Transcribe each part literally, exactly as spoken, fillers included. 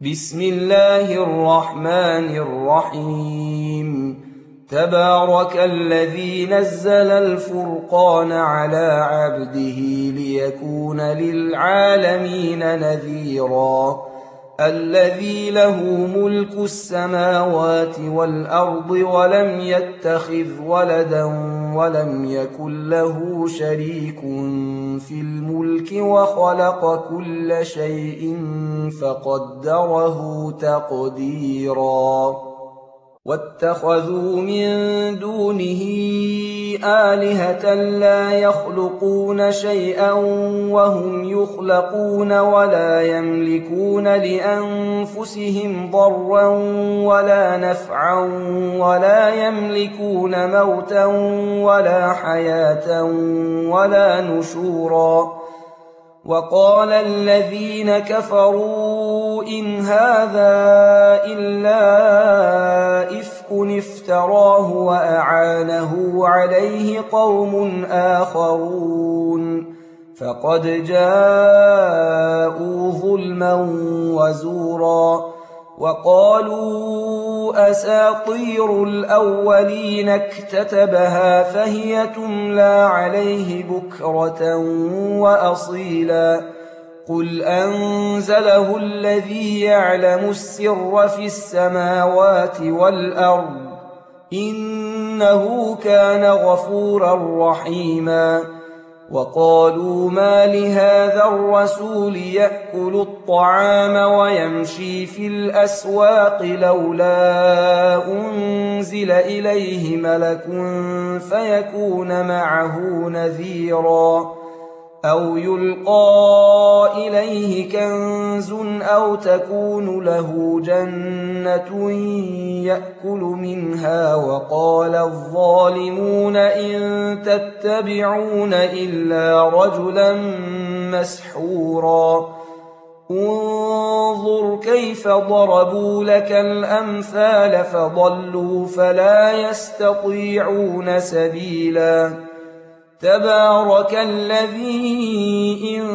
بسم الله الرحمن الرحيم تبارك الذي نزل الفرقان على عبده ليكون للعالمين نذيرا الذي له ملك السماوات والأرض ولم يتخذ ولدا ولم يكن له شريك في الملك وخلق كل شيء فقدره تقديرا واتخذوا من دونه آلهة لا يخلقون شيئا وهم يخلقون ولا يملكون لأنفسهم ضرا ولا نفعا ولا يملكون موتا ولا حياة ولا نشورا وقال الذين كفروا إن هذا إلا إفك افتراه وأعانه عليه قوم آخرون فقد جاءوا ظلما وزورا وقالوا أساطير الأولين اكتتبها فهي تملى عليه بكرة وأصيلا قل أنزله الذي يعلم السر في السماوات والأرض إنه كان غفورا رحيما وقالوا ما لهذا الرسول يأكل الطعام ويمشي في الأسواق لولا أنزل إليه ملك فيكون معه نذيرا أو يلقى إليه كنز أو تكون له جنة يأكل منها وقال الظالمون إن تتبعون إلا رجلا مسحورا انظر كيف ضربوا لك الأمثال فضلوا فلا يستطيعون سبيلا تبارك الذي إن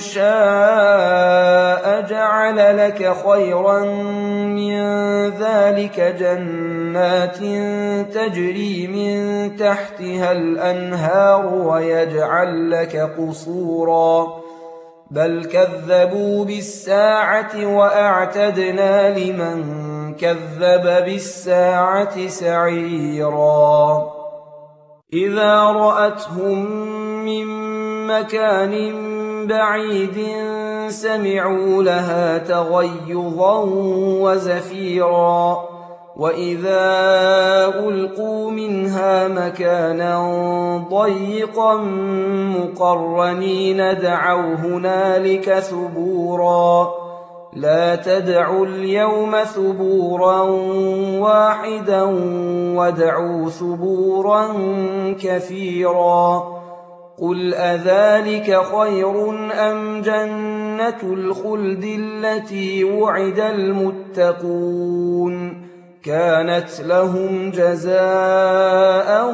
شاء جعل لك خيرا من ذلك جنات تجري من تحتها الأنهار ويجعل لك قصورا بل كذبوا بالساعة وأعتدنا لمن كذب بالساعة سعيرا إذا رأتهم من مكان بعيد سمعوا لها تغيظا وزفيرا وإذا ألقوا منها مكانا ضيقا مقرنين دعوا هنالك ثبورا لا تدعوا اليوم ثبورا واحدا وادعوا ثبورا كثيرا قل أذلك خير أم جنة الخلد التي وعد المتقون كانت لهم جزاء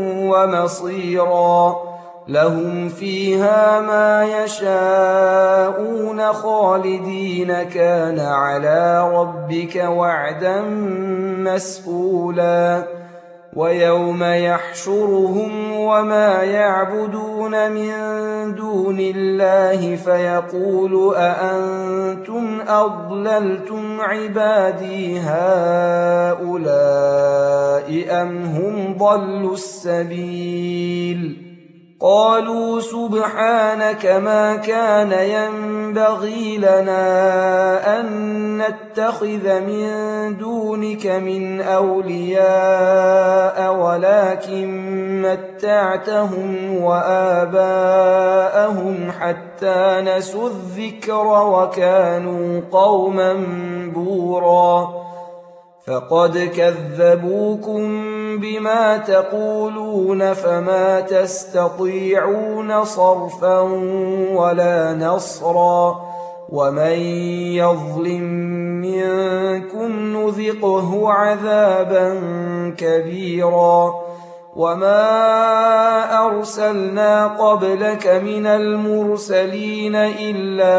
ومصيرا لهم فيها ما يشاءون خالدين كان على ربك وعدا مسئولا ويوم يحشرهم وما يعبدون من دون الله فيقول أأنتم أضللتم عبادي هؤلاء أم هم ضلوا السبيل قالوا سبحانك ما كان ينبغي لنا أن نتخذ من دونك من أولياء ولكن متعتهم وآباءهم حتى نسوا الذكر وكانوا قوما بورا فقد كذبوكم بما تقولون فما تستطيعون صرفا ولا نصرا ومن يظلم منكم نذقه عذابا كبيرا وما أرسلنا قبلك من المرسلين إلا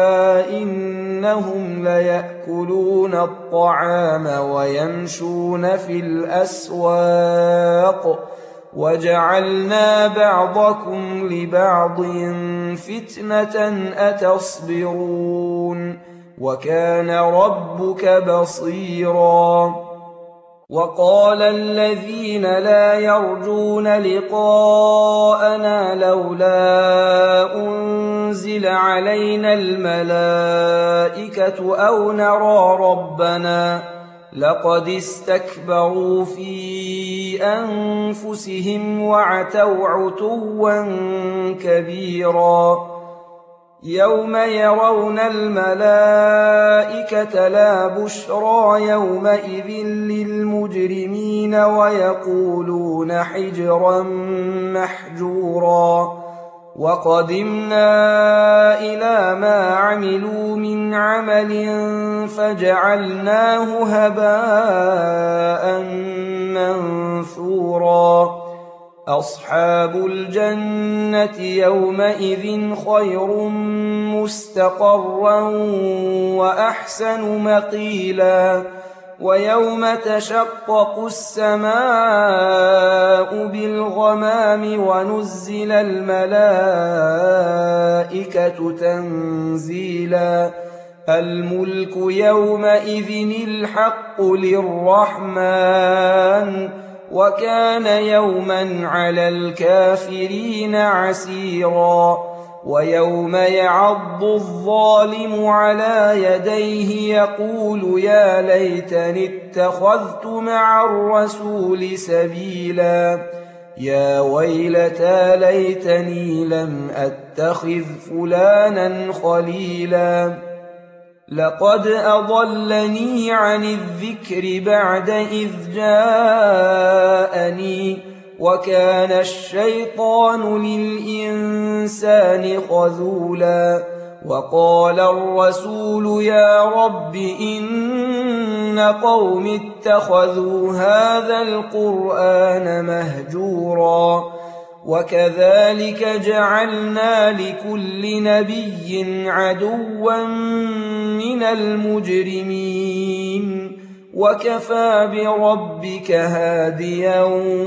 إنهم ليأكلون الطعام ويمشون في الأسواق وجعلنا بعضكم لبعض فتنة أتصبرون وكان ربك بصيرا. وقال الذين لا يرجون لقاءنا لولا أنزل علينا الملائكة أو نرى ربنا لقد استكبروا في أنفسهم وعتوا عتوا كبيرا. يوم يرون الملائكة لا بشرى يومئذ للمجرمين ويقولون حجرا محجورا. وقدمنا إلى ما عملوا من عمل فجعلناه هباء منثورا. أصحاب الجنة يومئذ خير مستقرا وأحسن مقيلا. ويوم تشقق السماء بالغمام ونزل الملائكة تنزيلا. الملك يومئذ الحق للرحمن وكان يوما على الكافرين عسيرا. ويوم يعض الظالم على يديه يقول يا ليتني اتخذت مع الرسول سبيلا. يا ويلتى ليتني لم أتخذ فلانا خليلا. لقد أضلني عن الذكر بعد إذ جاءني وكان الشيطان للإنسان خذولا. وقال الرسول يا رب إن قوم اتخذوا هذا القرآن مهجورا. وكذلك جعلنا لكل نبي عدوا من المجرمين وكفى بربك هاديا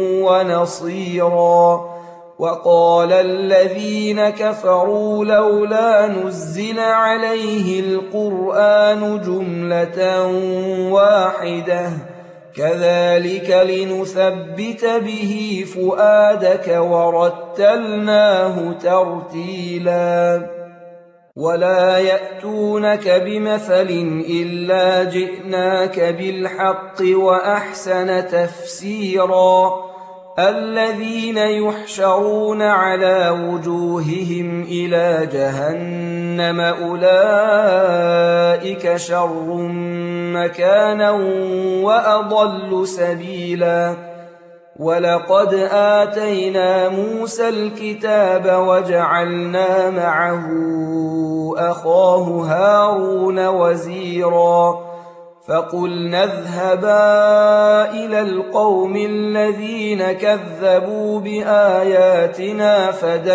ونصيرا. وقال الذين كفروا لولا نزل عليه القرآن جملة واحدة كذلك لنثبت به فؤادك ورتلناه ترتيلا. ولا يأتونك بمثل إلا جئناك بالحق وأحسن تفسيرا. الذين يحشرون على وجوههم إلى جهنم أولئك شر مكانا وأضل سبيلا. ولقد آتينا موسى الكتاب وجعلنا معه أخاه هارون وزيرا. فقلنا اذهبا إلى القوم الذين كذبوا بآياتنا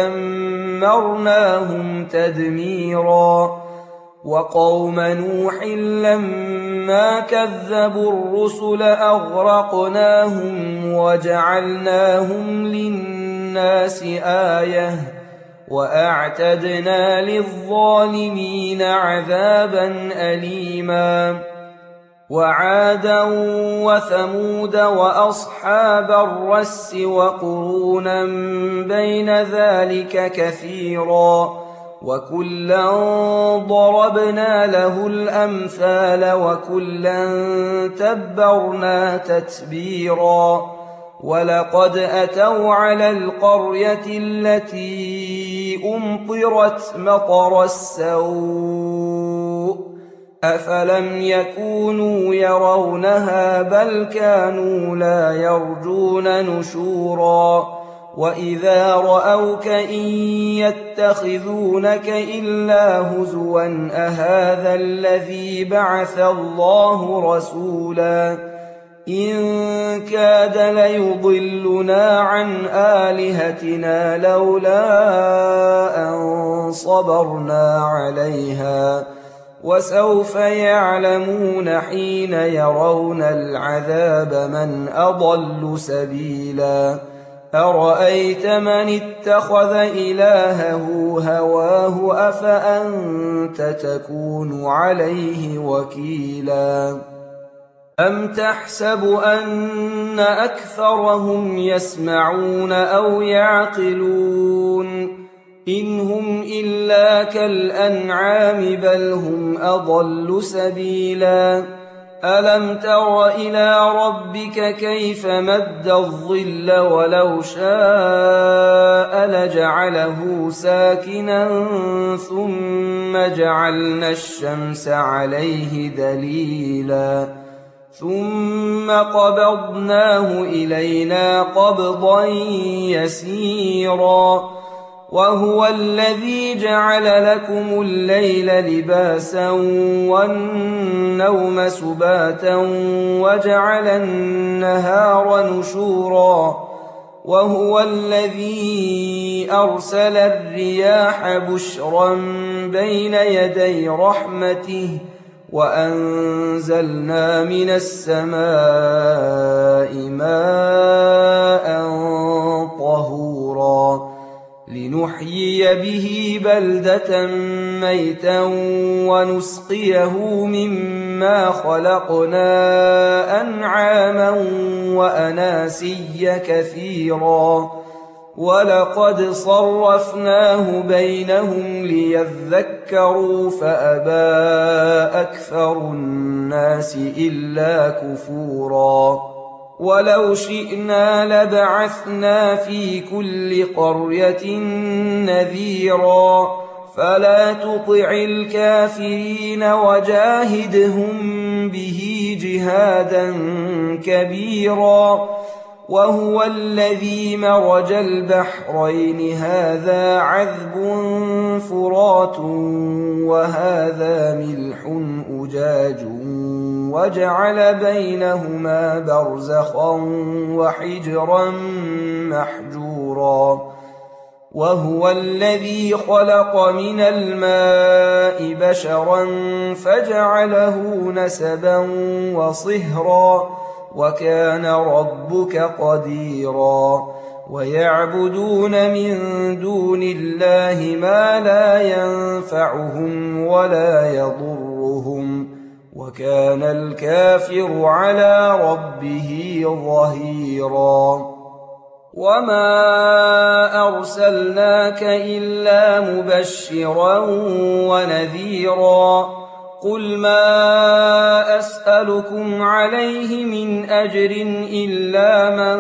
فدمرناهم تدميرا. وقوم نوح لما كذبوا الرسل أغرقناهم وجعلناهم للناس آية وأعتدنا للظالمين عذابا أليما. وعادا وثمود وأصحاب الرس وقرونا بين ذلك كثيرا. وكلا ضربنا له الأمثال وكلا تبرنا تتبيرا. ولقد أتوا على القرية التي أمطرت مطر السوء أفلم يكونوا يرونها بل كانوا لا يرجون نشورا. وإذا رأوك إن يتخذونك إلا هزوا أهذا الذي بعث الله رسولا. إن كاد ليضلنا عن آلهتنا لولا أن صبرنا عليها وسوف يعلمون حين يرون العذاب من أضل سبيلا أرأيت من اتخذ إلهه هواه أفأنت تكون عليه وكيلا أم تحسب أن أكثرهم يسمعون أو يعقلون إن هم إلا كالأنعام بل هم أضل سبيلا ألم تر إلى ربك كيف مد الظل ولو شاء لجعله ساكنا ثم جعلنا الشمس عليه دليلا ثم قبضناه إلينا قبضا يسيرا وهو الذي جعل لكم الليل لباسا والنوم سباتا وجعل النهار نشورا وهو الذي أرسل الرياح بشرا بين يدي رحمته وأنزلنا من السماء ماء طهورا لنحيي به بلدة ميتا ونسقيه مما خلقنا أنعاما وأناسيا كثيرا ولقد صرفناه بينهم ليذكروا فأبى أكثر الناس إلا كفورا ولو شئنا لبعثنا في كل قرية نذيرا فلا تطع الكافرين وجاهدهم به جهادا كبيرا وهو الذي مرج البحرين هذا عذب فرات وهذا ملح أجاج وجعل بينهما برزخا وحجرا محجورا وهو الذي خلق من الماء بشرا فجعله نسبا وصهرا وكان ربك قديرا ويعبدون من دون الله ما لا ينفعهم ولا يضرهم وكان الكافر على ربه ظهيرا وما أرسلناك إلا مبشرا ونذيرا قل ما أسألكم عليه من أجر إلا من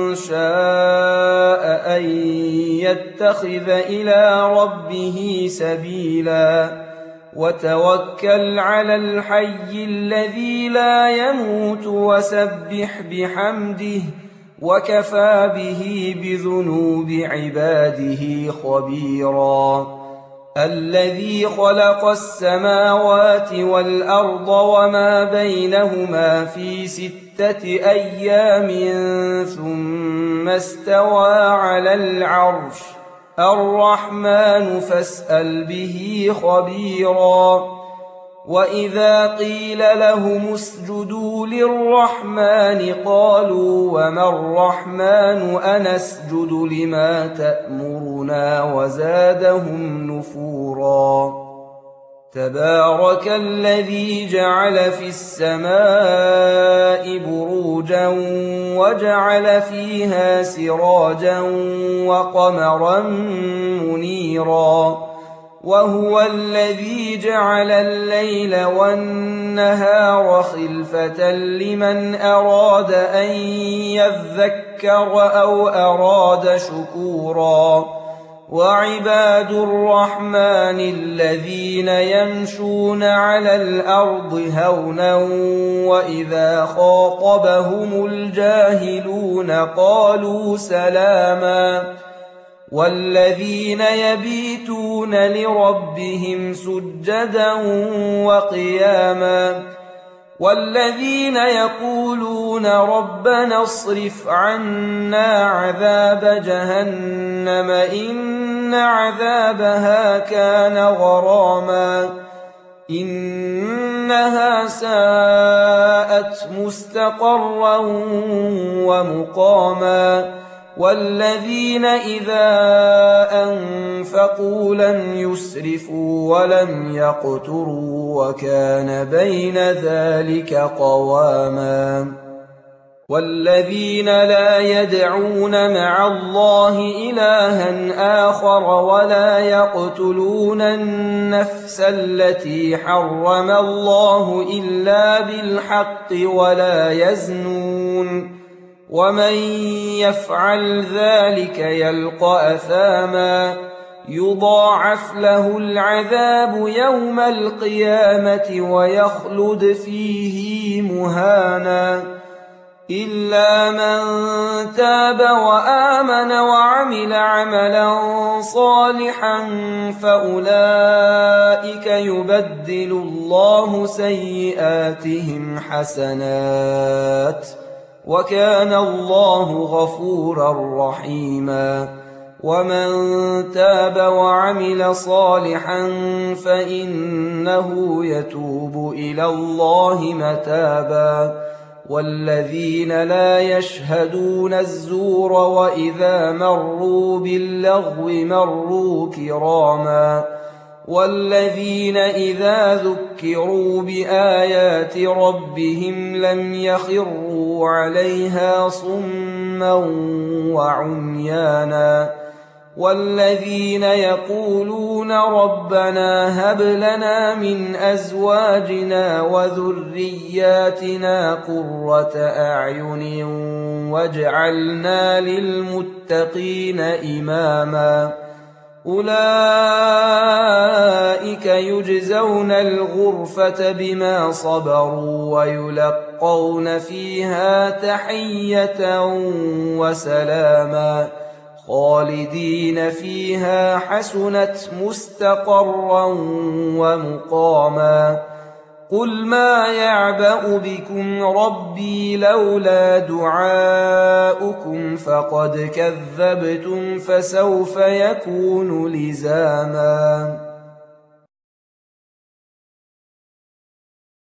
شاء أن يتخذ إلى ربه سبيلا وتوكل على الحي الذي لا يموت وسبح بحمده وكفى به بذنوب عباده خبيرا الذي خلق السماوات والأرض وما بينهما في ستة أيام ثم استوى على العرش الرحمن فاسأل به خبيرا وإذا قيل لهم اسجدوا للرحمن قالوا وما الرحمن أنسجد لما تأمرنا وزادهم نفورا تبارك الذي جعل في السماء بروجا وجعل فيها سراجا وقمرا منيرا وهو الذي جعل الليل والنهار خلفة لمن أراد أن يذكر أو أراد شكورا وعباد الرحمن الذين يمشون على الأرض هونا وإذا خاطبهم الجاهلون قالوا سلاما والذين يبيتون لربهم سجدا وقياما والذين يقولون ربنا اصرف عنا عذاب جهنم إن عذابها كان غراما إنها ساءت مستقرا ومقاما والذين إذا أنفقوا لم يسرفوا ولم يقتروا وكان بين ذلك قواما والذين لا يدعون مع الله إلها آخر ولا يقتلون النفس التي حرم الله إلا بالحق ولا يزنون ومن يفعل ذلك يلقى أثاما يضاعف له العذاب يوم القيامة ويخلد فيه مهانا إلا من تاب وآمن وعمل عملا صالحا فأولئك يبدل الله سيئاتهم حسنات وكان الله غفورا رحيما ومن تاب وعمل صالحا فإنه يتوب إلى الله متابا والذين لا يشهدون الزور وإذا مروا باللغو مروا كراما والذين إذا ذكروا بآيات ربهم لم يخروا عليها صما وعميانا والذين يقولون ربنا هب لنا من أزواجنا وذرياتنا قرة أعين واجعلنا للمتقين إماما أولئك يجزون الغرفة بما صبروا ويلقون فيها تحية وسلاما خالدين فيها حسنت مستقرا ومقاما قل ما يعبأ بكم ربي لولا دعاؤكم فقد كذبتم فسوف يكون لزاما